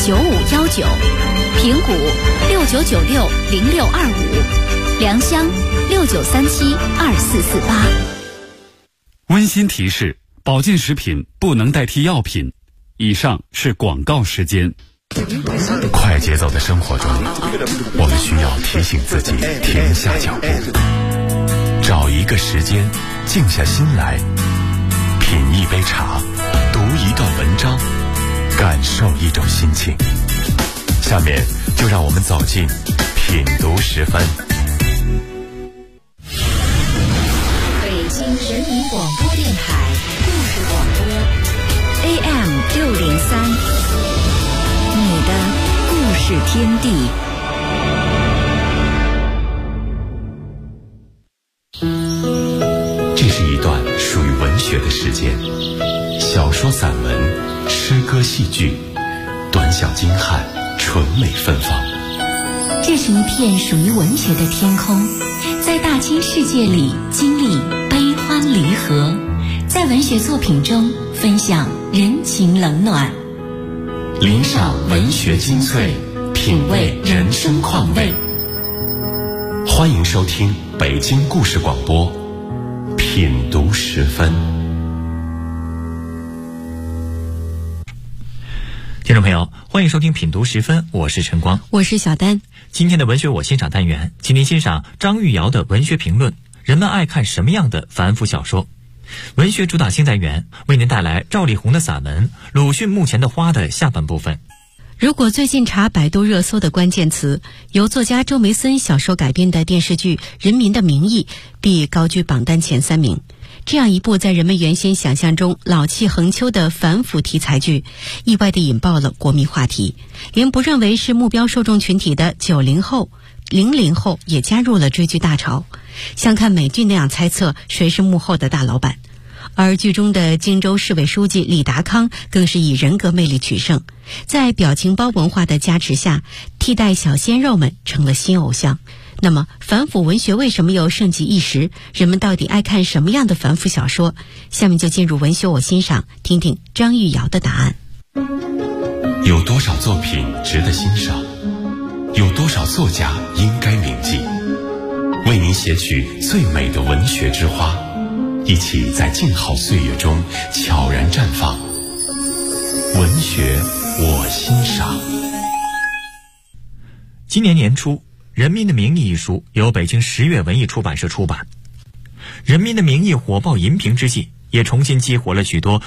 9519，平谷69960625，良乡69372448。 温馨提示：保健食品不能代替药品。以上是广告时间。 快节奏的生活中，我们需要提醒自己停下脚步，找一个时间静下心来，品一杯茶，读一段文章，感受一种心情。下面就让我们走进品读时分。 北京人民广播电台故事广播 AM603，你的故事天地。 这是一段属于文学的时间，小说、散文、诗歌、戏剧，短小精悍，纯美芬芳。 这是一片属于文学的天空，在大千世界里经历悲欢离合，在文学作品中分享人情冷暖， 聆赏文学精粹，品味人生况味。欢迎收听北京故事广播品读时分。 听众朋友，欢迎收听品读时分，我是陈光， 我是小丹。 今天的文学我欣赏单元，请您欣赏张玉瑶的文学评论，人们爱看什么样的反腐小说。文学主打新单元为您带来赵丽宏的散文《鲁迅墓前的花》的下半部分。 如果最近查百度热搜的关键词，由作家周梅森小说改编的电视剧《人民的名义》必高居榜单前3名。这样一部在人们原先想象中老气横秋的反腐题材剧，意外地引爆了国民话题，连不认为是目标受众群体的90后、00后也加入了追剧大潮，像看美剧那样猜测谁是幕后的大老板。而剧中的荆州市委书记李达康更是以人格魅力取胜，在表情包文化的加持下，替代小鲜肉们成了新偶像。那么反腐文学为什么又盛极一时？人们到底爱看什么样的反腐小说？下面就进入文学我欣赏，听听张玉瑶的答案。 有多少作品值得欣赏？有多少作家应该铭记？为您写取最美的文学之花，一起在静好岁月中悄然绽放。文学我欣赏。 今年年初，《人民的名义》一书由北京十月文艺出版社出版。《人民的名义》火爆荧屏之际，也重新激活了许多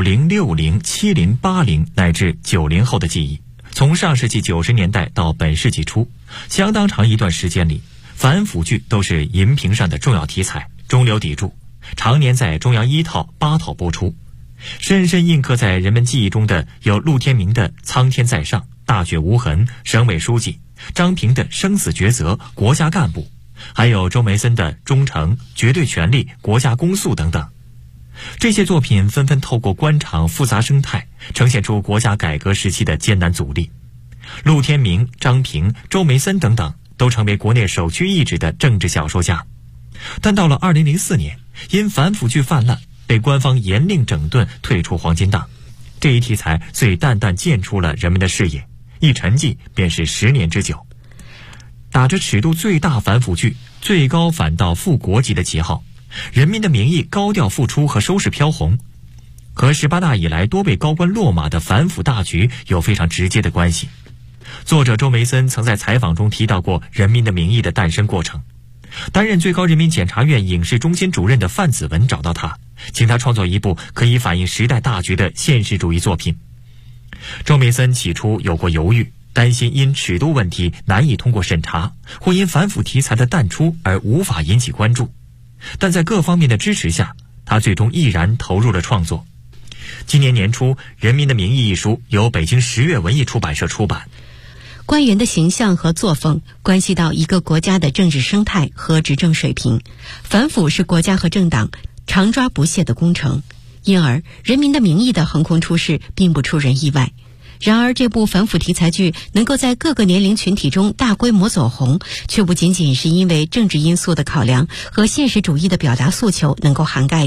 50、60、70、80乃至90后的记忆。从上世纪90年代到本世纪初，相当长一段时间里，反腐剧都是荧屏上的重要题材，中流砥柱，常年在中央1套、8套播出。深深印刻在人们记忆中的有陆天明的《苍天在上》、《大雪无痕》、省委书记，张平的《生死抉择》、国家干部，还有周梅森的《忠诚》、绝对权力、国家公诉等等。这些作品纷纷透过官场复杂生态，呈现出国家改革时期的艰难阻力。陆天明、张平、周梅森等等都成为国内首屈一指的政治小说家。但到了2004年，因反腐剧泛滥，被官方严令整顿，退出黄金档。这一题材虽淡淡见出了人们的视野，一沉寂便是10年之久。打着尺度最大反腐剧、最高反倒副国级的旗号，《人民的名义》高调复出和收视飘红，和18大以来多位高官落马的反腐大局有非常直接的关系。作者周梅森曾在采访中提到过《人民的名义》的诞生过程。担任最高人民检察院影视中心主任的范子文找到他，请他创作一部可以反映时代大局的现实主义作品。周梅森起初有过犹豫，担心因尺度问题难以通过审查，或因反腐题材的淡出而无法引起关注。但在各方面的支持下，他最终毅然投入了创作。今年年初，《人民的名义》一书由北京十月文艺出版社出版。 官员的形象和作风关系到一个国家的政治生态和执政水平，反腐是国家和政党常抓不懈的工程，因而《人民的名义》的横空出世并不出人意外。然而这部反腐题材剧能够在各个年龄群体中大规模走红，却不仅仅是因为政治因素的考量和现实主义的表达诉求能够涵盖的。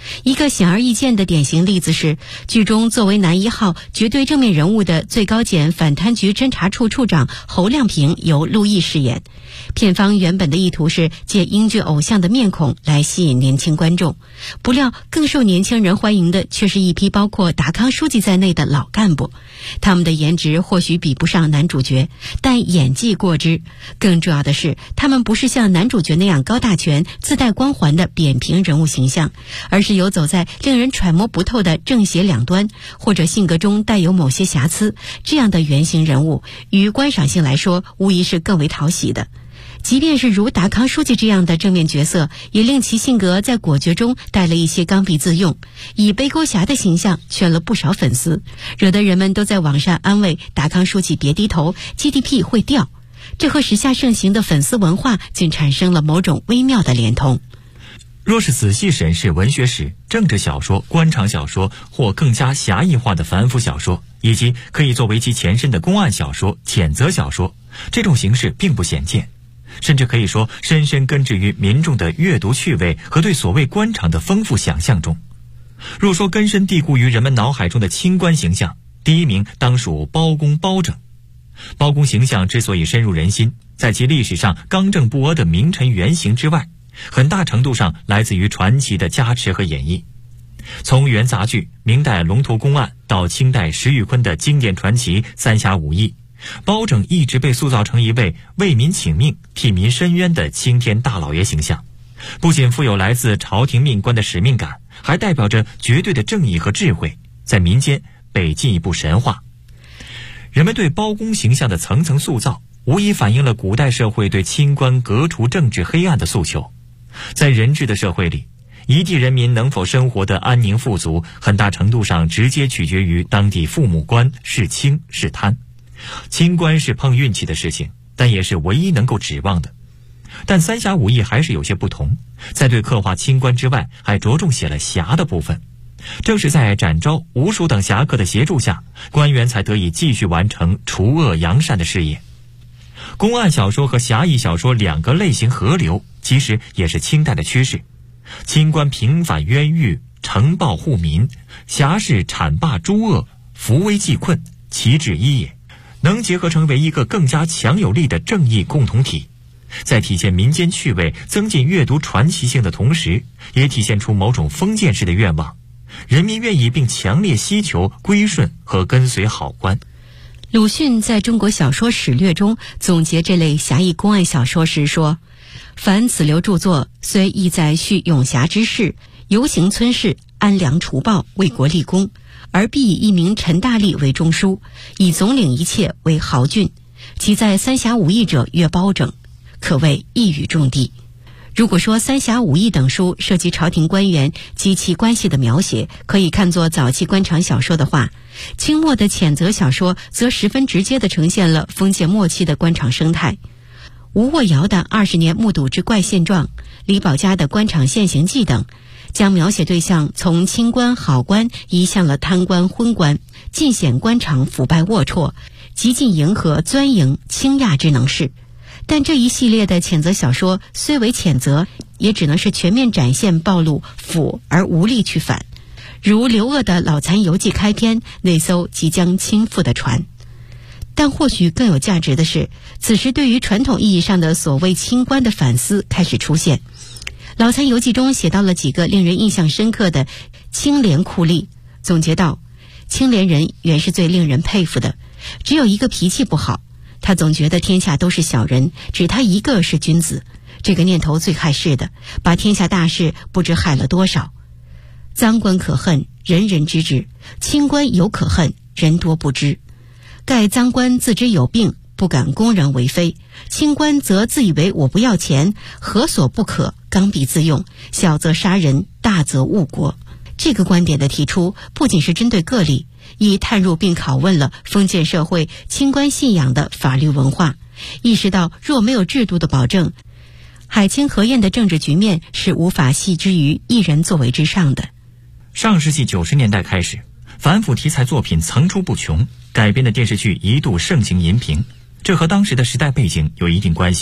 一个显而易见的典型例子是，剧中作为男一号绝对正面人物的最高检反贪局侦查处处长侯亮平由陆毅饰演。片方原本的意图是借英剧偶像的面孔来吸引年轻观众，不料更受年轻人欢迎的却是一批包括达康书记在内的老干部。他们的颜值或许比不上男主角，但演技过之。更重要的是，他们不是像男主角那样高大全、自带光环的扁平人物形象，而是游走在令人揣摩不透的正邪两端，或者性格中带有某些瑕疵。这样的原型人物，于观赏性来说，无疑是更为讨喜的。即便是如达康书记这样的正面角色，也令其性格在果决中带了一些刚愎自用，以背锅侠的形象圈了不少粉丝，惹得人们都在网上安慰达康书记别低头， GDP 会掉。这和时下盛行的粉丝文化竟产生了某种微妙的连通。 若是仔细审视文学史、政治小说、官场小说或更加狭义化的反腐小说，以及可以作为其前身的公案小说、谴责小说，这种形式并不鲜见，甚至可以说深深根植于民众的阅读趣味和对所谓官场的丰富想象中。若说根深蒂固于人们脑海中的清官形象，第一名当属包公包拯。包公形象之所以深入人心，在其历史上刚正不阿的名臣原型之外，很大程度上来自于传奇的加持和演绎。从元杂剧、明代龙图公案到清代石玉坤的经典传奇三侠五义，包拯一直被塑造成一位为民请命、替民伸冤的青天大老爷形象，不仅富有来自朝廷命官的使命感，还代表着绝对的正义和智慧，在民间被进一步神化。人们对包公形象的层层塑造，无疑反映了古代社会对清官革除政治黑暗的诉求。在人治的社会里，一地人民能否生活得安宁富足，很大程度上直接取决于当地父母官是清是贪。清官是碰运气的事情，但也是唯一能够指望的。但三侠五义还是有些不同，在对刻画清官之外，还着重写了侠的部分。正是在展昭、吴蜀等侠客的协助下，官员才得以继续完成除恶扬善的事业。公案小说和侠义小说两个类型合流，其实也是清代的趋势。清官平反冤狱，惩暴护民；侠士铲罢诸恶，扶危济困，其志一也，能结合成为一个更加强有力的正义共同体。在体现民间趣味、增进阅读传奇性的同时，也体现出某种封建式的愿望，人民愿意并强烈希求归顺和跟随好官。 鲁迅在中国小说史略中总结这类侠义公案小说时说，凡此流著作，虽意在叙永侠之事，游行村市，安良除暴，为国立功，而必以一名陈大力为中枢，以总领一切为豪俊，其在三侠五义者曰包拯，可谓一语中的。如果说三侠五义等书涉及朝廷官员及其关系的描写可以看作早期官场小说的话，清末的谴责小说则十分直接地呈现了封建末期的官场生态。吴沃尧的20年目睹之怪现状，李保家的官场现形记等，将描写对象从清官好官移向了贪官昏官，尽显官场腐败龌龊，极尽迎合钻营倾轧之能事。但这一系列的谴责小说虽为谴责，也只能是全面展现暴露腐而无力去反。如刘鹗的《老残游记》开篇那艘即将倾覆的船。但或许更有价值的是，此时对于传统意义上的所谓清官的反思开始出现。《老残游记》中写到了几个令人印象深刻的清廉酷吏，总结道：清廉人原是最令人佩服的，只有一个脾气不好，他总觉得天下都是小人，只他一个是君子。这个念头最害事的，把天下大事不知害了多少。赃官可恨，人人知之；清官犹可恨，人多不知。盖赃官自知有病，不敢公然为非；清官则自以为我不要钱，何所不可，刚愎自用，小则杀人，大则误国。这个观点的提出，不仅是针对个例，亦探入并拷问了封建社会清官信仰的法律文化，意识到若没有制度的保证，海清河晏的政治局面是无法系之于一人作为之上的。 上世纪90年代开始，反腐题材作品层出不穷，改编的电视剧一度盛行荧屏，这和当时的时代背景有一定关系。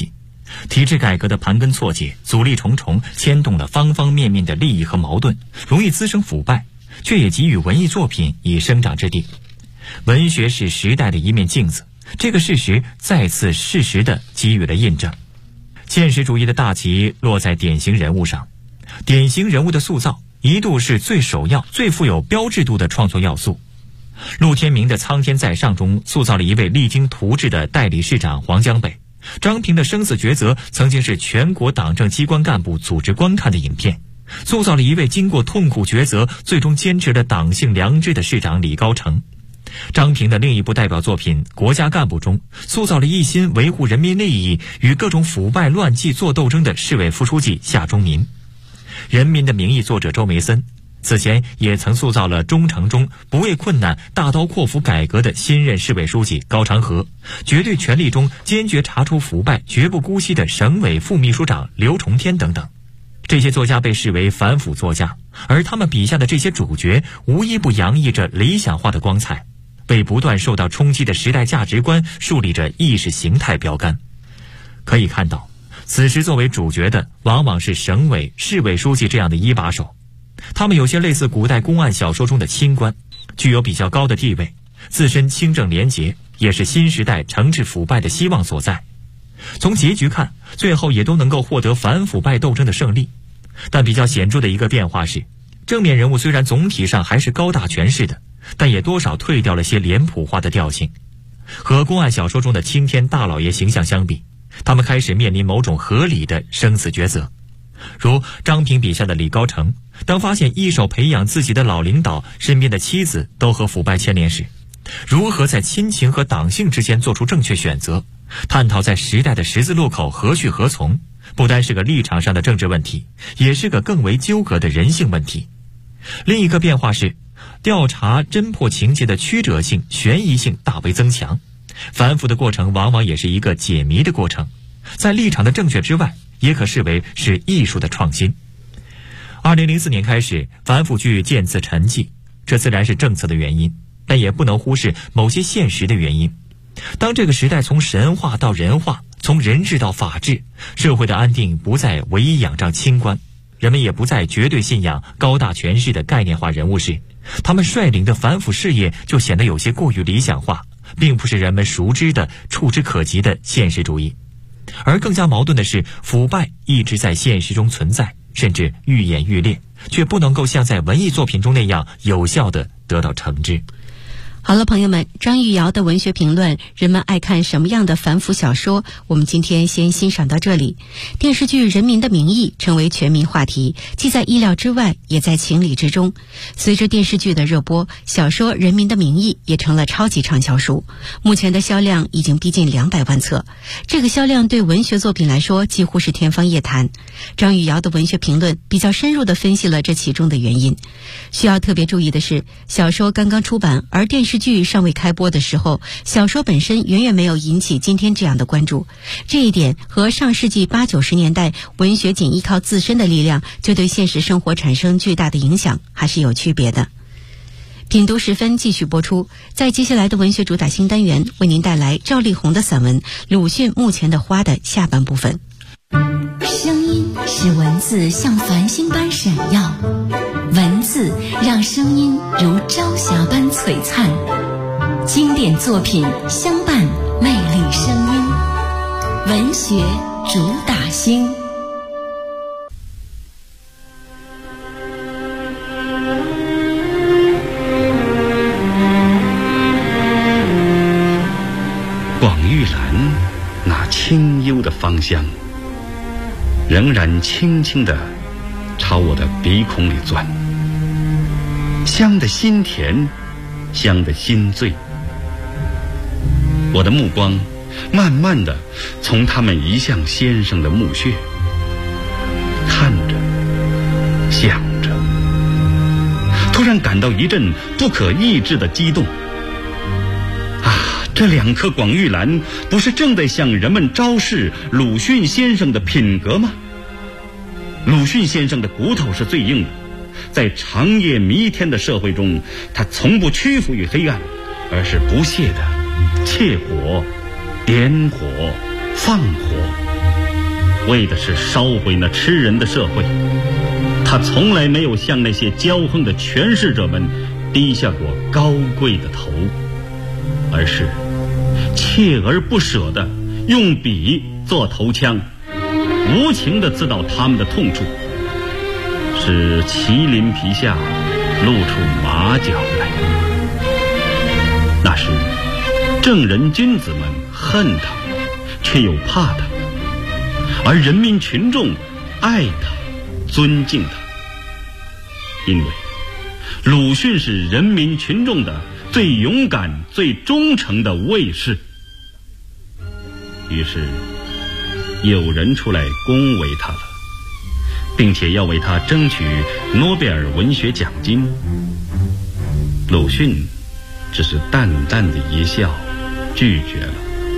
体制改革的盘根错节，阻力重重，牵动了方方面面的利益和矛盾，容易滋生腐败，却也给予文艺作品以生长之地。文学是时代的一面镜子，这个事实再次适时地给予了印证。现实主义的大旗落在典型人物上，典型人物的塑造一度是最首要、最富有标志度的创作要素。陆天明的《苍天在上》中塑造了一位励精图治的代理市长黄江北，张平的生死抉择曾经是全国党政机关干部组织观看的影片，塑造了一位经过痛苦抉择最终坚持了党性良知的市长李高成。张平的另一部代表作品《国家干部》中塑造了一心维护人民利益与各种腐败乱纪做斗争的市委副书记夏忠民。《人民的名义》作者周梅森此前也曾塑造了忠诚中不畏困难大刀阔斧改革的新任市委书记高长河，绝对权力中坚决查出腐败绝不姑息的省委副秘书长刘崇天等等。这些作家被视为反腐作家，而他们笔下的这些主角无一不洋溢着理想化的光彩，为不断受到冲击的时代价值观树立着意识形态标杆。可以看到，此时作为主角的往往是省委、市委书记这样的一把手，他们有些类似古代公案小说中的清官，具有比较高的地位，自身清正廉洁，也是新时代惩治腐败的希望所在。从结局看，最后也都能够获得反腐败斗争的胜利。但比较显著的一个变化是，正面人物虽然总体上还是高大全势的，但也多少退掉了些脸谱化的调性。和公案小说中的青天大老爷形象相比，他们开始面临某种合理的生死抉择。如张平笔下的李高成，当发现一手培养自己的老领导身边的妻子都和腐败牵连时，如何在亲情和党性之间做出正确选择，探讨在时代的十字路口何去何从，不单是个立场上的政治问题，也是个更为纠葛的人性问题。另一个变化是，调查侦破情节的曲折性、悬疑性大为增强，反腐的过程往往也是一个解谜的过程，在立场的正确之外，也可视为是艺术的创新。2004年开始，反腐剧渐次沉寂，这自然是政策的原因，但也不能忽视某些现实的原因。当这个时代从神话到人化，从人治到法治，社会的安定不再唯一仰仗清官，人们也不再绝对信仰高大全势的概念化人物时，他们率领的反腐事业就显得有些过于理想化，并不是人们熟知的触之可及的现实主义。而更加矛盾的是，腐败一直在现实中存在，甚至愈演愈烈，却不能够像在文艺作品中那样有效地得到惩治。 好了，朋友们，张玉瑶的文学评论，人们爱看什么样的反腐小说，我们今天先欣赏到这里。电视剧《人民的名义》成为全民话题，既在意料之外，也在情理之中。随着电视剧的热播，小说《人民的名义》也成了超级畅销书，目前的销量已经逼近200万册。这个销量对文学作品来说几乎是天方夜谭。张玉瑶的文学评论比较深入地分析了这其中的原因。需要特别注意的是，小说刚刚出版，而电视剧尚未开播的时候，小说本身远远没有引起今天这样的关注。这一点和上世纪80、90年代文学仅依靠自身的力量就对现实生活产生巨大的影响还是有区别的。品读时分继续播出，在接下来的文学主打新单元，为您带来赵丽宏的散文《鲁迅墓前的花》的下半部分。 声音使文字像繁星般闪耀，文字让声音如朝霞般璀璨。经典作品相伴，魅力声音，文学主打星。 广玉兰那清幽的芳香仍然轻轻地朝我的鼻孔里钻，香的心甜，香的心醉。我的目光慢慢地从他们移向先生的墓穴，看着想着，突然感到一阵不可抑制的激动。这2颗广玉兰不是正在向人们昭示鲁迅先生的品格吗？鲁迅先生的骨头是最硬的，在长夜弥天的社会中，他从不屈服于黑暗，而是不懈地切火、点火、放火。 为的是烧毁那吃人的社会。他从来没有向那些骄横的权势者们低下过高贵的头，而是锲而不舍地用笔做头枪，无情地刺到他们的痛处，使麒麟皮下露出马脚来。那时正人君子们恨他，却又怕他，而人民群众爱他，尊敬他，因为鲁迅是人民群众的最勇敢、最忠诚的卫士。于是有人出来恭维他了，并且要为他争取诺贝尔文学奖金。鲁迅只是淡淡的一笑，拒绝了。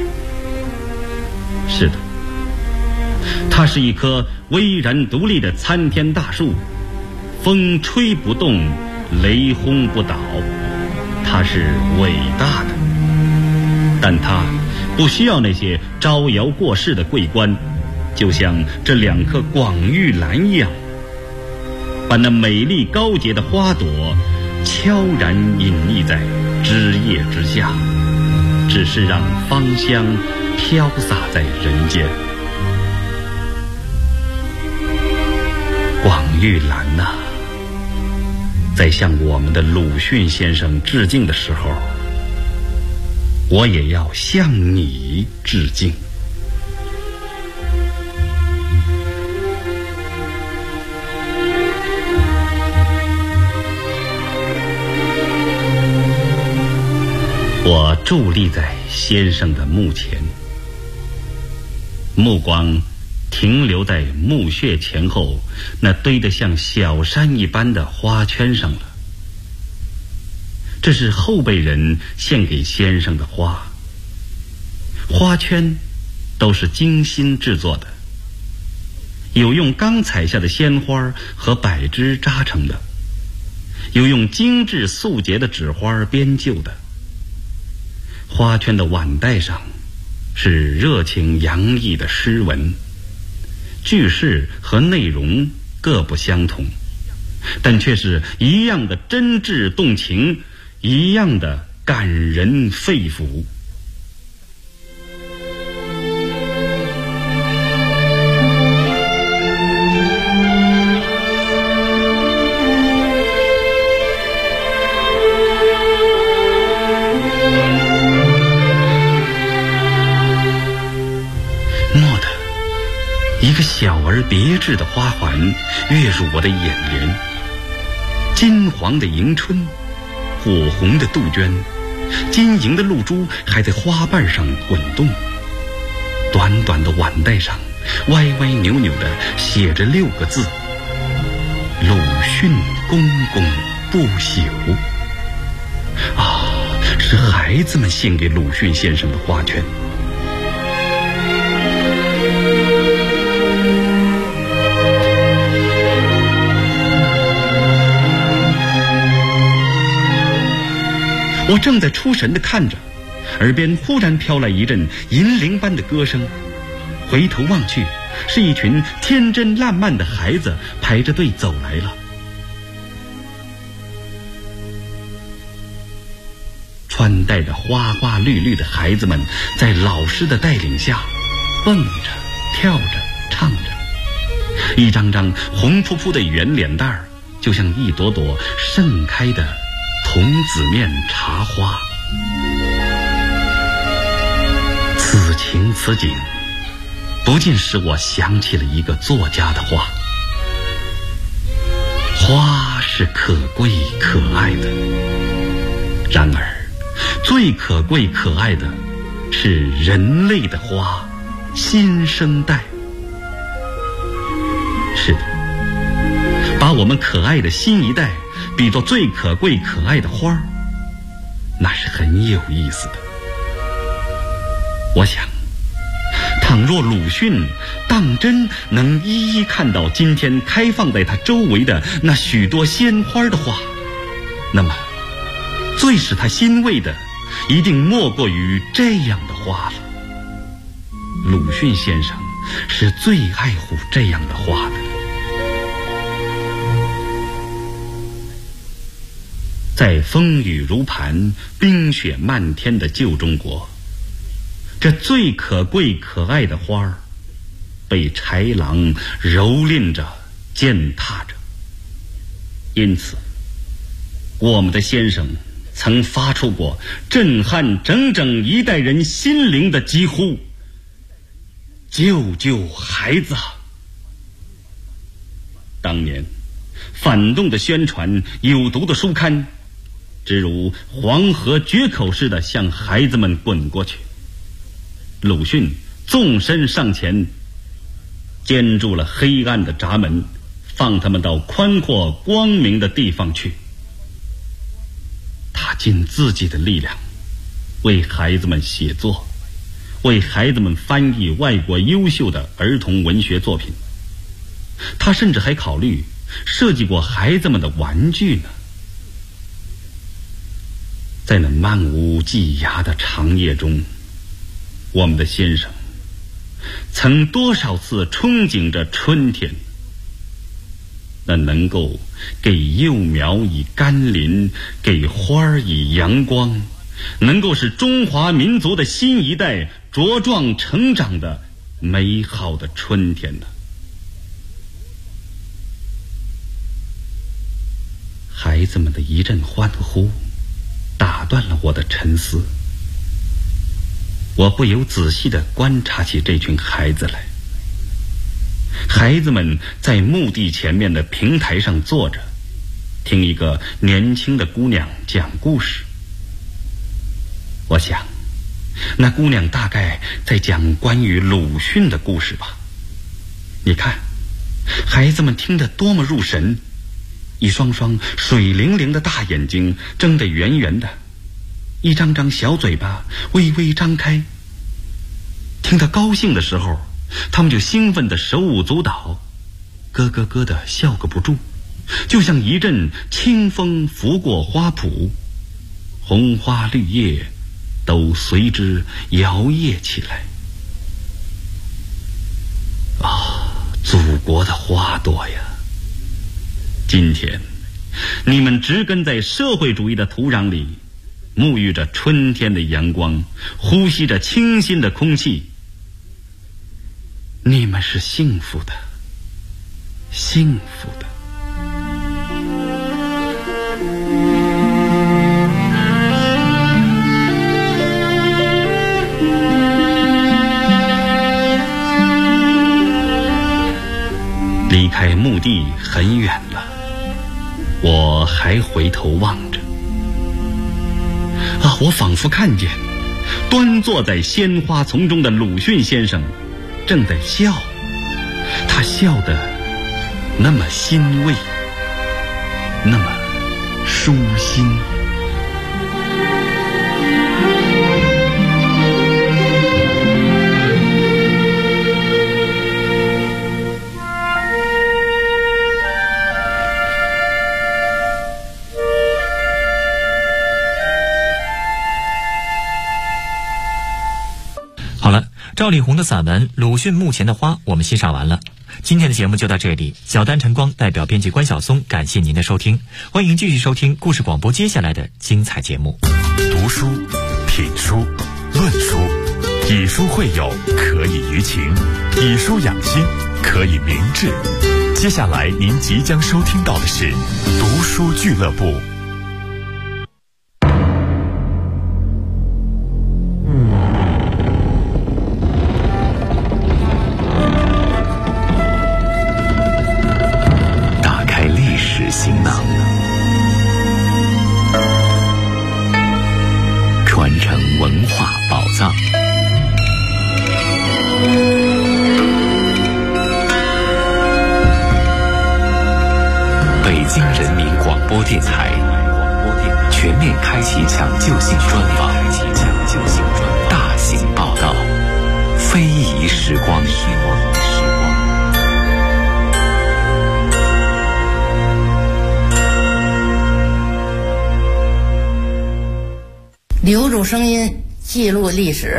是的，它是一棵巍然独立的参天大树，风吹不动，雷轰不倒，它是伟大的。但它不需要那些招摇过市的桂冠，就像这2颗广玉兰一样，把那美丽高洁的花朵悄然隐匿在枝叶之下，只是让芳香飘洒在人间。广玉兰呐，在向我们的鲁迅先生致敬的时候，我也要向你致敬。我伫立在先生的墓前，目光停留在墓穴前后那堆得像小山一般的花圈上了。这是后辈人献给先生的花，花圈都是精心制作的，有用刚采下的鲜花和柏枝扎成的，有用精致素洁的纸花编就的。花圈的碗带上是热情洋溢的诗文，句式和内容各不相同，但却是一样的真挚动情，一样的感人肺腑。一个小而别致的花环跃入我的眼帘，金黄的迎春，火红的杜鹃，晶莹的露珠还在花瓣上滚动。短短的碗带上歪歪扭扭地写着6个字：鲁迅公公不朽。啊，是孩子们献给鲁迅先生的花圈。我正在出神地看着，耳边忽然飘来一阵银铃般的歌声，回头望去，是一群天真烂漫的孩子排着队走来了。穿戴着花花绿绿的孩子们在老师的带领下蹦着跳着唱着，一张张红扑扑的圆脸蛋儿就像一朵朵盛开的童子面茶花。此情此景不禁使我想起了一个作家的话：花是可贵可爱的，然而最可贵可爱的是人类的花，新生代。是的，把我们可爱的新一代比作最可贵可爱的花，那是很有意思的。我想，倘若鲁迅当真能一一看到今天开放在他周围的那许多鲜花的话，那么最使他欣慰的一定莫过于这样的话了：鲁迅先生是最爱护这样的花的。在风雨如磐、冰雪漫天的旧中国，这最可贵可爱的花儿被豺狼蹂躏着、践踏着。因此我们的先生曾发出过震撼整整一代人心灵的疾呼：救救孩子！当年反动的宣传、有毒的书刊，只如黄河决口似的向孩子们滚过去。鲁迅纵身上前，坚住了黑暗的闸门，放他们到宽阔光明的地方去。他尽自己的力量，为孩子们写作，为孩子们翻译外国优秀的儿童文学作品。他甚至还考虑设计过孩子们的玩具呢。在那漫无际涯的长夜中，我们的先生曾多少次憧憬着春天，那能够给幼苗以甘霖，给花儿以阳光，能够使中华民族的新一代茁壮成长的美好的春天呢？孩子们的一阵欢呼打断了我的沉思，我不由仔细地观察起这群孩子来。孩子们在墓地前面的平台上坐着，听一个年轻的姑娘讲故事。我想，那姑娘大概在讲关于鲁迅的故事吧。你看，孩子们听得多么入神，一双双水灵灵的大眼睛睁得圆圆的，一张张小嘴巴微微张开。听得高兴的时候，他们就兴奋得手舞足蹈，咯咯咯地笑个不住，就像一阵清风拂过花圃，红花绿叶都随之摇曳起来。啊，祖国的花朵呀！今天你们植根在社会主义的土壤里，沐浴着春天的阳光，呼吸着清新的空气。你们是幸福的，幸福的。离开墓地很远了，我还回头望着。啊，我仿佛看见端坐在鲜花丛中的鲁迅先生正在笑，他笑得那么欣慰，那么舒心。 好了，赵丽宏的散文《鲁迅墓前的花》我们欣赏完了。今天的节目就到这里，小丹晨光代表编辑关晓松感谢您的收听，欢迎继续收听故事广播接下来的精彩节目。 读书、品书、论书，以书会友，可以娱情；以书养心，可以明志。接下来您即将收听到的是读书俱乐部。行囊，传承文化宝藏。北京人民广播电台全面开启抢救性专访，大型报道，非遗时光。 留住声音，记录历史。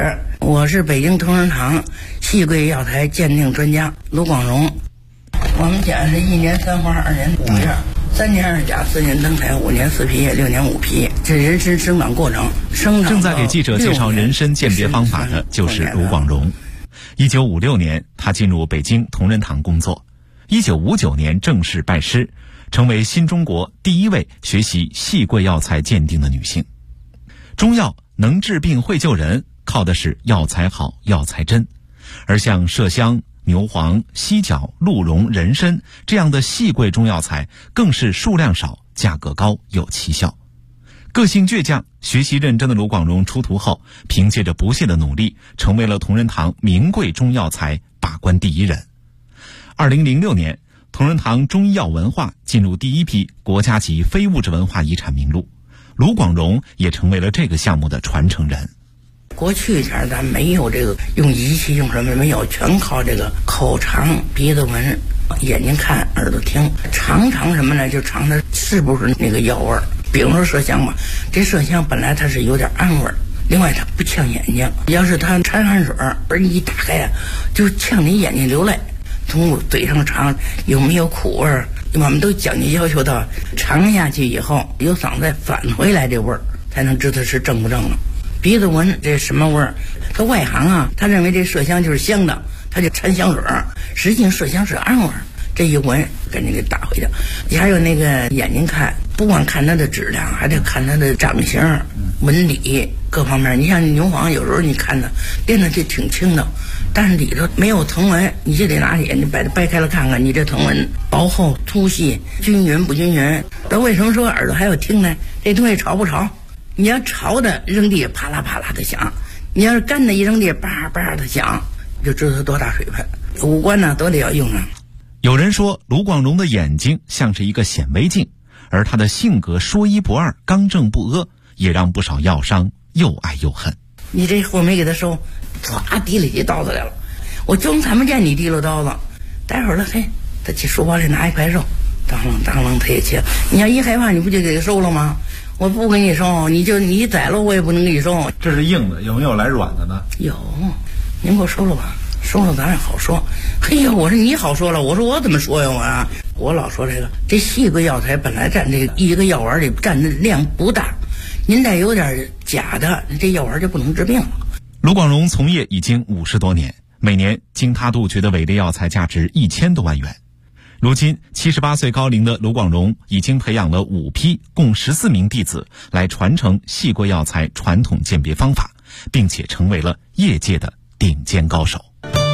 我是北京同仁堂细贵药材鉴定专家卢广荣。我们家是1年3花2年5叶，3年2甲4年登台5年4皮叶6年5皮，这人参生长过程。 正在给记者介绍人参鉴别方法的就是卢广荣。1956年，他进入北京同仁堂工作。1959年正式拜师，成为新中国第一位学习细贵药材鉴定的女性。中药能治病会救人，靠的是药材好、药材真。而像麝香、牛黄、犀角、鹿茸、人参这样的细贵中药材，更是数量少、价格高、有奇效。个性倔强、学习认真的卢广荣出徒后，凭借着不懈的努力，成为了同仁堂名贵中药材把关第一人。2006年，同仁堂中医药文化进入第一批国家级非物质文化遗产名录，卢广荣也成为了这个项目的传承人。 过去前咱没有这个用仪器用什么没有，全靠这个口尝、鼻子闻、眼睛看、耳朵听，尝什么呢？就尝它是不是那个药味儿。比如说麝香吧，这麝香本来它是有点暗味儿，另外它不呛眼睛。要是它掺汗水，而你一打开呀，就呛你眼睛流泪。从嘴上尝有没有苦味儿，我们都讲究要求到尝下去以后，由嗓子再返回来这味儿，才能知道是正不正了。鼻子闻这什么味儿？他外行啊，他认为这麝香就是香的，他就掺香水儿，实际上麝香是暗味儿。这一闻，赶紧给打回去。你还有那个眼睛看，不光看它的质量，还得看它的长形、纹理各方面。你像牛黄，有时候你看它变得就挺轻的，但是里头没有藤纹，你就得拿起你把它掰开了看看，你这藤纹薄厚、粗细、均匀不均匀。那为什么说耳朵还要听呢？这东西潮不潮？你要潮的扔地啪啦啪啦的响，你要是干的一扔地叭叭的响，就知道它多大水分。五官呢都得要用上。 有人说卢广荣的眼睛像是一个显微镜，而他的性格说一不二、刚正不阿，也让不少药商又爱又恨。 你这货没给他收，唰提了起刀子来了，我就看不见你提了刀子。待会儿了，嘿，他去书包里拿一块肉，当啷当啷他也切。你要一害怕，你不就给他收了吗？我不给你收，你宰了我也不能给你收。 这是硬的，有没有来软的呢？ 有，您给我收了吧。收了咱也好说。嘿呀，我说你好说了，我说我怎么说呀？我老说这细贵药材本来占这一个药丸里占的量不大，您再有点假的，这药丸就不能治病了。 卢广荣从业已经50多年，每年经他杜绝的伪劣药材价值1000多万元。如今78岁高龄的卢广荣已经培养了5批共14名弟子来传承细贵药材传统鉴别方法，并且成为了业界的顶尖高手。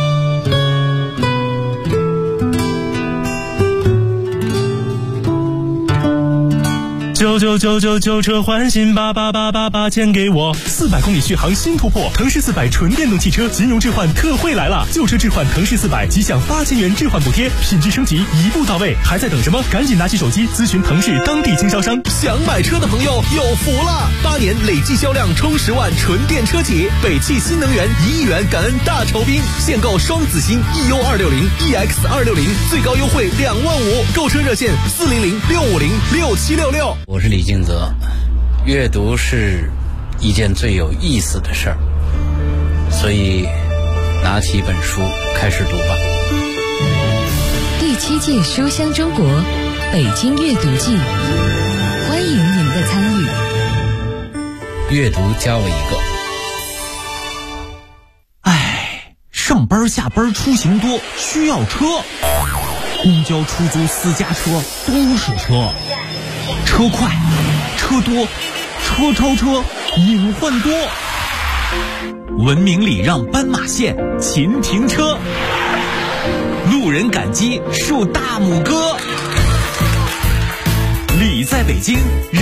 99999车换新88888钱给我，400公里续航新突破，腾势400纯电动汽车金融置换特惠来了，旧车置换腾势400即享8000元置换补贴，品质升级一步到位，还在等什么？赶紧拿起手机咨询腾势当地经销商。 想买车的朋友有福了，8年累计销量冲10万纯电车企，北汽新能源1亿元感恩大酬宾，现购双子星 EU260、EX260，最高优惠25000，购车热线400-650-6766。 我是李敬泽，阅读是一件最有意思的事儿，所以拿起一本书开始读吧。 第7届书香中国北京阅读季，欢迎您的参与。 阅读加我一个。 上班下班出行多，需要车，公交、出租、私家车都是车。车快，车多，车超车，隐患多。文明礼让斑马线，勤停车。路人感激，竖大拇哥。礼在北京。